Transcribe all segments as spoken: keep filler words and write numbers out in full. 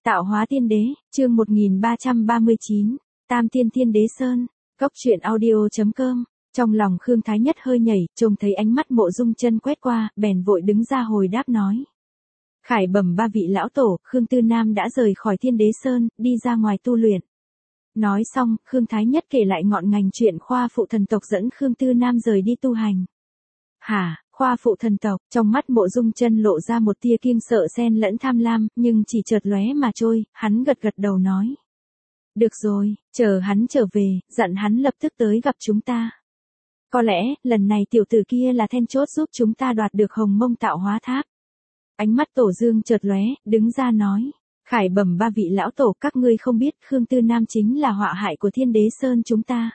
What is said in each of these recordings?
Tạo hóa tiên đế, chương một nghìn ba trăm ba mươi chín, Tam tiên tiên đế sơn, Cốc truyện audio chấm com. Trong lòng Khương Thái Nhất hơi nhảy, trông thấy ánh mắt Mộ Dung Chân quét qua, bèn vội đứng ra hồi đáp nói. Khải bẩm ba vị lão tổ, Khương Tư Nam đã rời khỏi Thiên Đế Sơn, đi ra ngoài tu luyện. Nói xong, Khương Thái Nhất kể lại ngọn ngành chuyện khoa phụ thần tộc dẫn Khương Tư Nam rời đi tu hành. Hả, khoa phụ thần tộc, trong mắt Mộ Dung Chân lộ ra một tia kiêng sợ xen lẫn tham lam, nhưng chỉ chợt lóe mà trôi, hắn gật gật đầu nói. Được rồi, chờ hắn trở về, dặn hắn lập tức tới gặp chúng ta. Có lẽ, lần này tiểu tử kia là then chốt giúp chúng ta đoạt được Hồng Mông Tạo Hóa Tháp. Ánh mắt Tổ Dương chợt lóe, đứng ra nói. Khải bẩm ba vị lão tổ, các ngươi không biết Khương Tư Nam chính là họa hại của Thiên Đế Sơn chúng ta.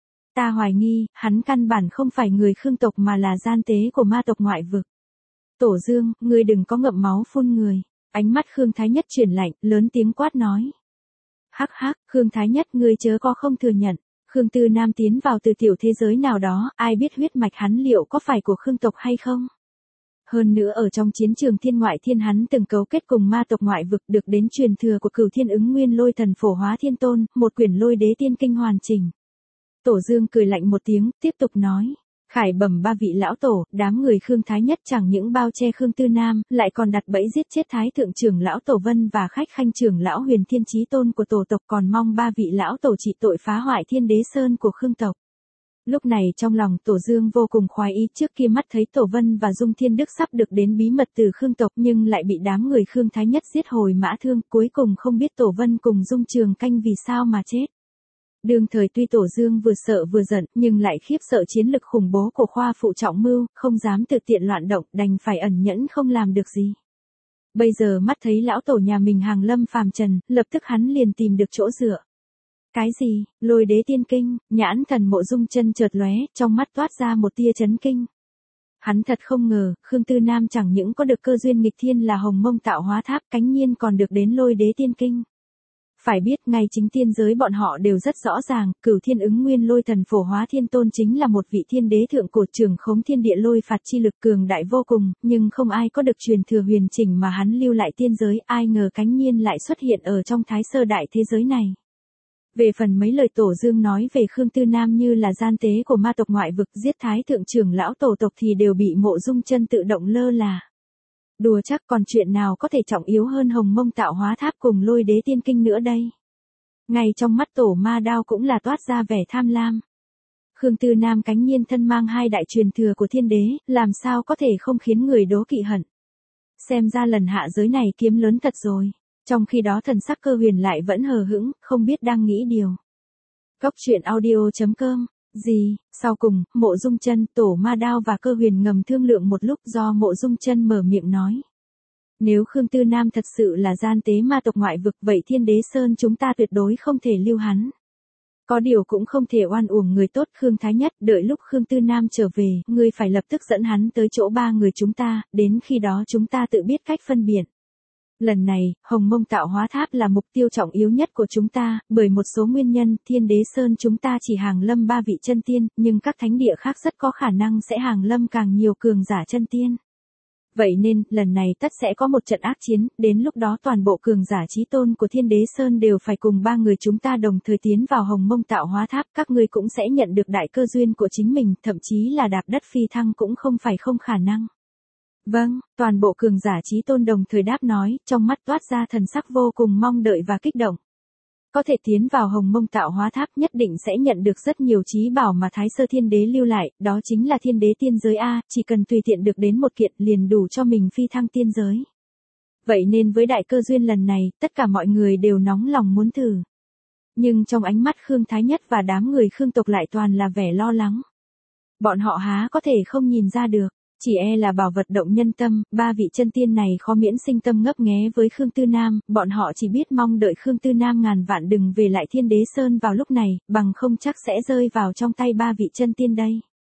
Ta hoài nghi, hắn căn bản không phải người Khương tộc mà là gian tế của ma tộc ngoại vực. Tổ Dương, ngươi đừng có ngậm máu phun người. Ánh mắt Khương Thái Nhất chuyển lạnh, lớn tiếng quát nói. Hắc hắc, Khương Thái Nhất ngươi chớ có không thừa nhận. Khương Tư Nam tiến vào từ tiểu thế giới nào đó, ai biết huyết mạch hắn liệu có phải của Khương tộc hay không? Hơn nữa ở trong chiến trường thiên ngoại thiên hắn từng cấu kết cùng ma tộc ngoại vực được đến truyền thừa của Cửu Thiên Ứng Nguyên Lôi Thần Phổ Hóa Thiên Tôn, một quyển Lôi Đế Tiên Kinh hoàn chỉnh. Tổ Dương cười lạnh một tiếng, tiếp tục nói. Khải bẩm ba vị lão tổ, đám người Khương Thái Nhất chẳng những bao che Khương Tư Nam, lại còn đặt bẫy giết chết Thái Thượng trưởng lão Tổ Vân và khách khanh trưởng lão Huyền Thiên Chí Tôn của tổ tộc, còn mong ba vị lão tổ trị tội phá hoại Thiên Đế Sơn của Khương tộc. Lúc này trong lòng Tổ Dương vô cùng khoái ý, trước kia mắt thấy Tổ Vân và Dung Thiên Đức sắp được đến bí mật từ Khương tộc nhưng lại bị đám người Khương Thái Nhất giết hồi mã thương, cuối cùng không biết Tổ Vân cùng Dung Trường Canh vì sao mà chết. Đương thời tuy Tổ Dương vừa sợ vừa giận, nhưng lại khiếp sợ chiến lực khủng bố của khoa phụ trọng mưu, không dám tự tiện loạn động, đành phải ẩn nhẫn không làm được gì. Bây giờ mắt thấy lão tổ nhà mình hàng lâm phàm trần, lập tức hắn liền tìm được chỗ dựa. Cái gì? Lôi Đế Tiên Kinh? Nhãn thần Mộ Dung Chân chợt lóe, trong mắt toát ra một tia chấn kinh. Hắn thật không ngờ, Khương Tư Nam chẳng những có được cơ duyên nghịch thiên là Hồng Mông Tạo Hóa Tháp, cánh nhiên còn được đến Lôi Đế Tiên Kinh. Phải biết ngay chính tiên giới bọn họ đều rất rõ ràng, Cửu Thiên Ứng Nguyên Lôi Thần Phổ Hóa Thiên Tôn chính là một vị thiên đế thượng cổ trưởng khống thiên địa lôi phạt chi lực cường đại vô cùng, nhưng không ai có được truyền thừa huyền chỉnh mà hắn lưu lại tiên giới, ai ngờ cánh nhiên lại xuất hiện ở trong thái sơ đại thế giới này. Về phần mấy lời Tổ Dương nói về Khương Tư Nam như là gian tế của ma tộc ngoại vực giết Thái Thượng trưởng lão tổ tộc thì đều bị Mộ Dung Chân tự động lơ là. Đùa chắc còn chuyện nào có thể trọng yếu hơn Hồng Mông Tạo Hóa Tháp cùng Lôi Đế Tiên Kinh nữa đây. Ngay trong mắt Tổ Ma Đao cũng là toát ra vẻ tham lam. Khương Tư Nam cánh nhiên thân mang hai đại truyền thừa của thiên đế, làm sao có thể không khiến người đố kỵ hận. Xem ra lần hạ giới này kiếm lớn thật rồi. Trong khi đó thần sắc Cơ Huyền lại vẫn hờ hững, không biết đang nghĩ điều. Cốc truyện audio chấm com. Gì? Sau cùng, Mộ Dung Chân, Tổ Ma Đao và Cơ Huyền ngầm thương lượng một lúc do Mộ Dung Chân mở miệng nói. Nếu Khương Tư Nam thật sự là gian tế ma tộc ngoại vực vậy Thiên Đế Sơn chúng ta tuyệt đối không thể lưu hắn. Có điều cũng không thể oan uổng người tốt Khương Thái Nhất, đợi lúc Khương Tư Nam trở về, ngươi phải lập tức dẫn hắn tới chỗ ba người chúng ta, đến khi đó chúng ta tự biết cách phân biệt. Lần này, Hồng Mông Tạo Hóa Tháp là mục tiêu trọng yếu nhất của chúng ta, bởi một số nguyên nhân, Thiên Đế Sơn chúng ta chỉ hàng lâm ba vị chân tiên, nhưng các thánh địa khác rất có khả năng sẽ hàng lâm càng nhiều cường giả chân tiên. Vậy nên, lần này tất sẽ có một trận ác chiến, đến lúc đó toàn bộ cường giả chí tôn của Thiên Đế Sơn đều phải cùng ba người chúng ta đồng thời tiến vào Hồng Mông Tạo Hóa Tháp, các ngươi cũng sẽ nhận được đại cơ duyên của chính mình, thậm chí là đạp đất phi thăng cũng không phải không khả năng. Vâng, toàn bộ cường giả chí tôn đồng thời đáp nói, trong mắt toát ra thần sắc vô cùng mong đợi và kích động. Có thể tiến vào Hồng Mông Tạo Hóa Tháp nhất định sẽ nhận được rất nhiều chí bảo mà Thái Sơ Thiên Đế lưu lại, đó chính là thiên đế tiên giới A, chỉ cần tùy tiện được đến một kiện liền đủ cho mình phi thăng tiên giới. Vậy nên với đại cơ duyên lần này, tất cả mọi người đều nóng lòng muốn thử. Nhưng trong ánh mắt Khương Thái Nhất và đám người Khương tộc lại toàn là vẻ lo lắng. Bọn họ há có thể không nhìn ra được. Chỉ e là bảo vật động nhân tâm, ba vị chân tiên này khó miễn sinh tâm ngấp nghé với Khương Tư Nam, bọn họ chỉ biết mong đợi Khương Tư Nam ngàn vạn đừng về lại Thiên Đế Sơn vào lúc này, bằng không chắc sẽ rơi vào trong tay ba vị chân tiên đây.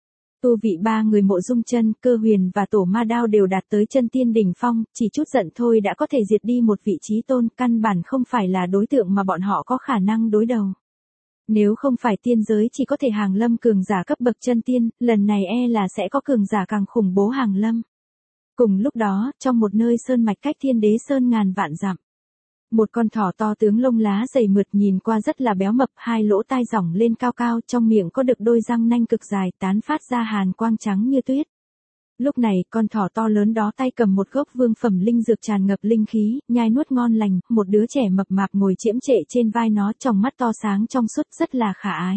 Tu vị ba người Mộ Dung Chân, Cơ Huyền và Tổ Ma Đao đều đạt tới chân tiên đỉnh phong, chỉ chút giận thôi đã có thể diệt đi một vị chí tôn, căn bản không phải là đối tượng mà bọn họ có khả năng đối đầu. Nếu không phải tiên giới chỉ có thể hàng lâm cường giả cấp bậc chân tiên, lần này e là sẽ có cường giả càng khủng bố hàng lâm. Cùng lúc đó, trong một nơi sơn mạch cách Thiên Đế Sơn ngàn vạn dặm, Một con thỏ to tướng lông lá dày mượt nhìn qua rất là béo mập, hai lỗ tai rỏng lên cao cao, trong miệng có được đôi răng nanh cực dài, tán phát ra hàn quang trắng như tuyết. Lúc này, con thỏ to lớn đó tay cầm một gốc vương phẩm linh dược tràn ngập linh khí, nhai nuốt ngon lành, một đứa trẻ mập mạp ngồi chiễm trệ trên vai nó, tròng mắt to sáng trong suốt rất là khả ái.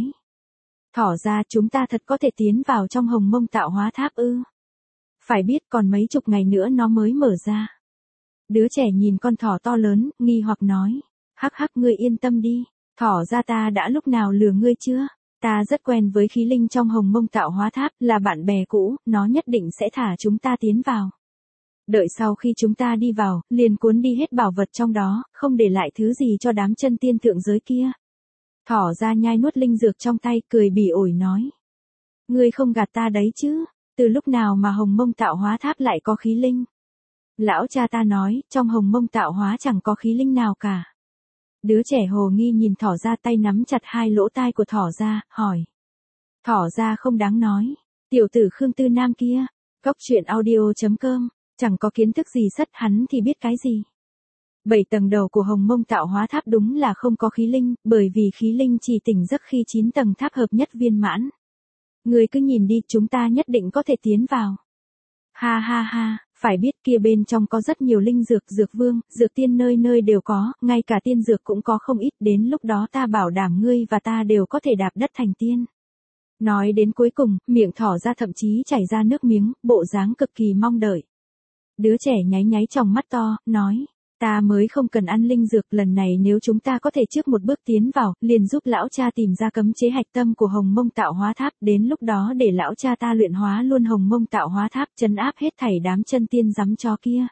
Thỏ ra, chúng ta thật có thể tiến vào trong Hồng Mông Tạo Hóa Tháp ư? Phải biết còn mấy chục ngày nữa nó mới mở ra. Đứa trẻ nhìn con thỏ to lớn, nghi hoặc nói. Hắc hắc, ngươi yên tâm đi, thỏ ra ta đã lúc nào lừa ngươi chưa? Ta rất quen với khí linh trong Hồng Mông Tạo Hóa Tháp, là bạn bè cũ, nó nhất định sẽ thả chúng ta tiến vào. Đợi sau khi chúng ta đi vào, liền cuốn đi hết bảo vật trong đó, không để lại thứ gì cho đám chân tiên thượng giới kia. Thỏ ra nhai nuốt linh dược trong tay, cười bỉ ổi nói. Ngươi không gạt ta đấy chứ, từ lúc nào mà Hồng Mông Tạo Hóa Tháp lại có khí linh? Lão cha ta nói, trong Hồng Mông Tạo Hóa chẳng có khí linh nào cả. Đứa trẻ hồ nghi nhìn thỏ ra, tay nắm chặt hai lỗ tai của thỏ ra, hỏi. Thỏ ra không đáng nói. Tiểu tử Khương Tư Nam kia, góc truyện audio chấm com, chẳng có kiến thức gì sất hắn thì biết cái gì. Bảy tầng đầu của Hồng Mông Tạo Hóa Tháp đúng là không có khí linh, bởi vì khí linh chỉ tỉnh giấc khi chín tầng tháp hợp nhất viên mãn. Người cứ nhìn đi, chúng ta nhất định có thể tiến vào. Ha ha ha, phải biết kia bên trong có rất nhiều linh dược, dược vương, dược tiên nơi nơi đều có, ngay cả tiên dược cũng có không ít, đến lúc đó ta bảo đảm ngươi và ta đều có thể đạp đất thành tiên. Nói đến cuối cùng, miệng thỏ ra thậm chí chảy ra nước miếng, bộ dáng cực kỳ mong đợi. Đứa trẻ nháy nháy tròng mắt to, nói, ta mới không cần ăn linh dược, lần này nếu chúng ta có thể trước một bước tiến vào, liền giúp lão cha tìm ra cấm chế hạch tâm của Hồng Mông Tạo Hóa Tháp, đến lúc đó để lão cha ta luyện hóa luôn Hồng Mông Tạo Hóa Tháp, trấn áp hết thảy đám chân tiên giắm chó kia.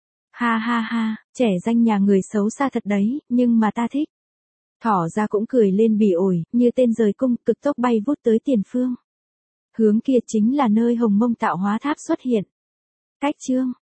Ha ha ha, trẻ danh nhà người xấu xa thật đấy, nhưng mà ta thích. Thỏ ra cũng cười lên bỉ ổi, như tên rời cung, cực tốc bay vút tới tiền phương. Hướng kia chính là nơi Hồng Mông Tạo Hóa Tháp xuất hiện. Cách chương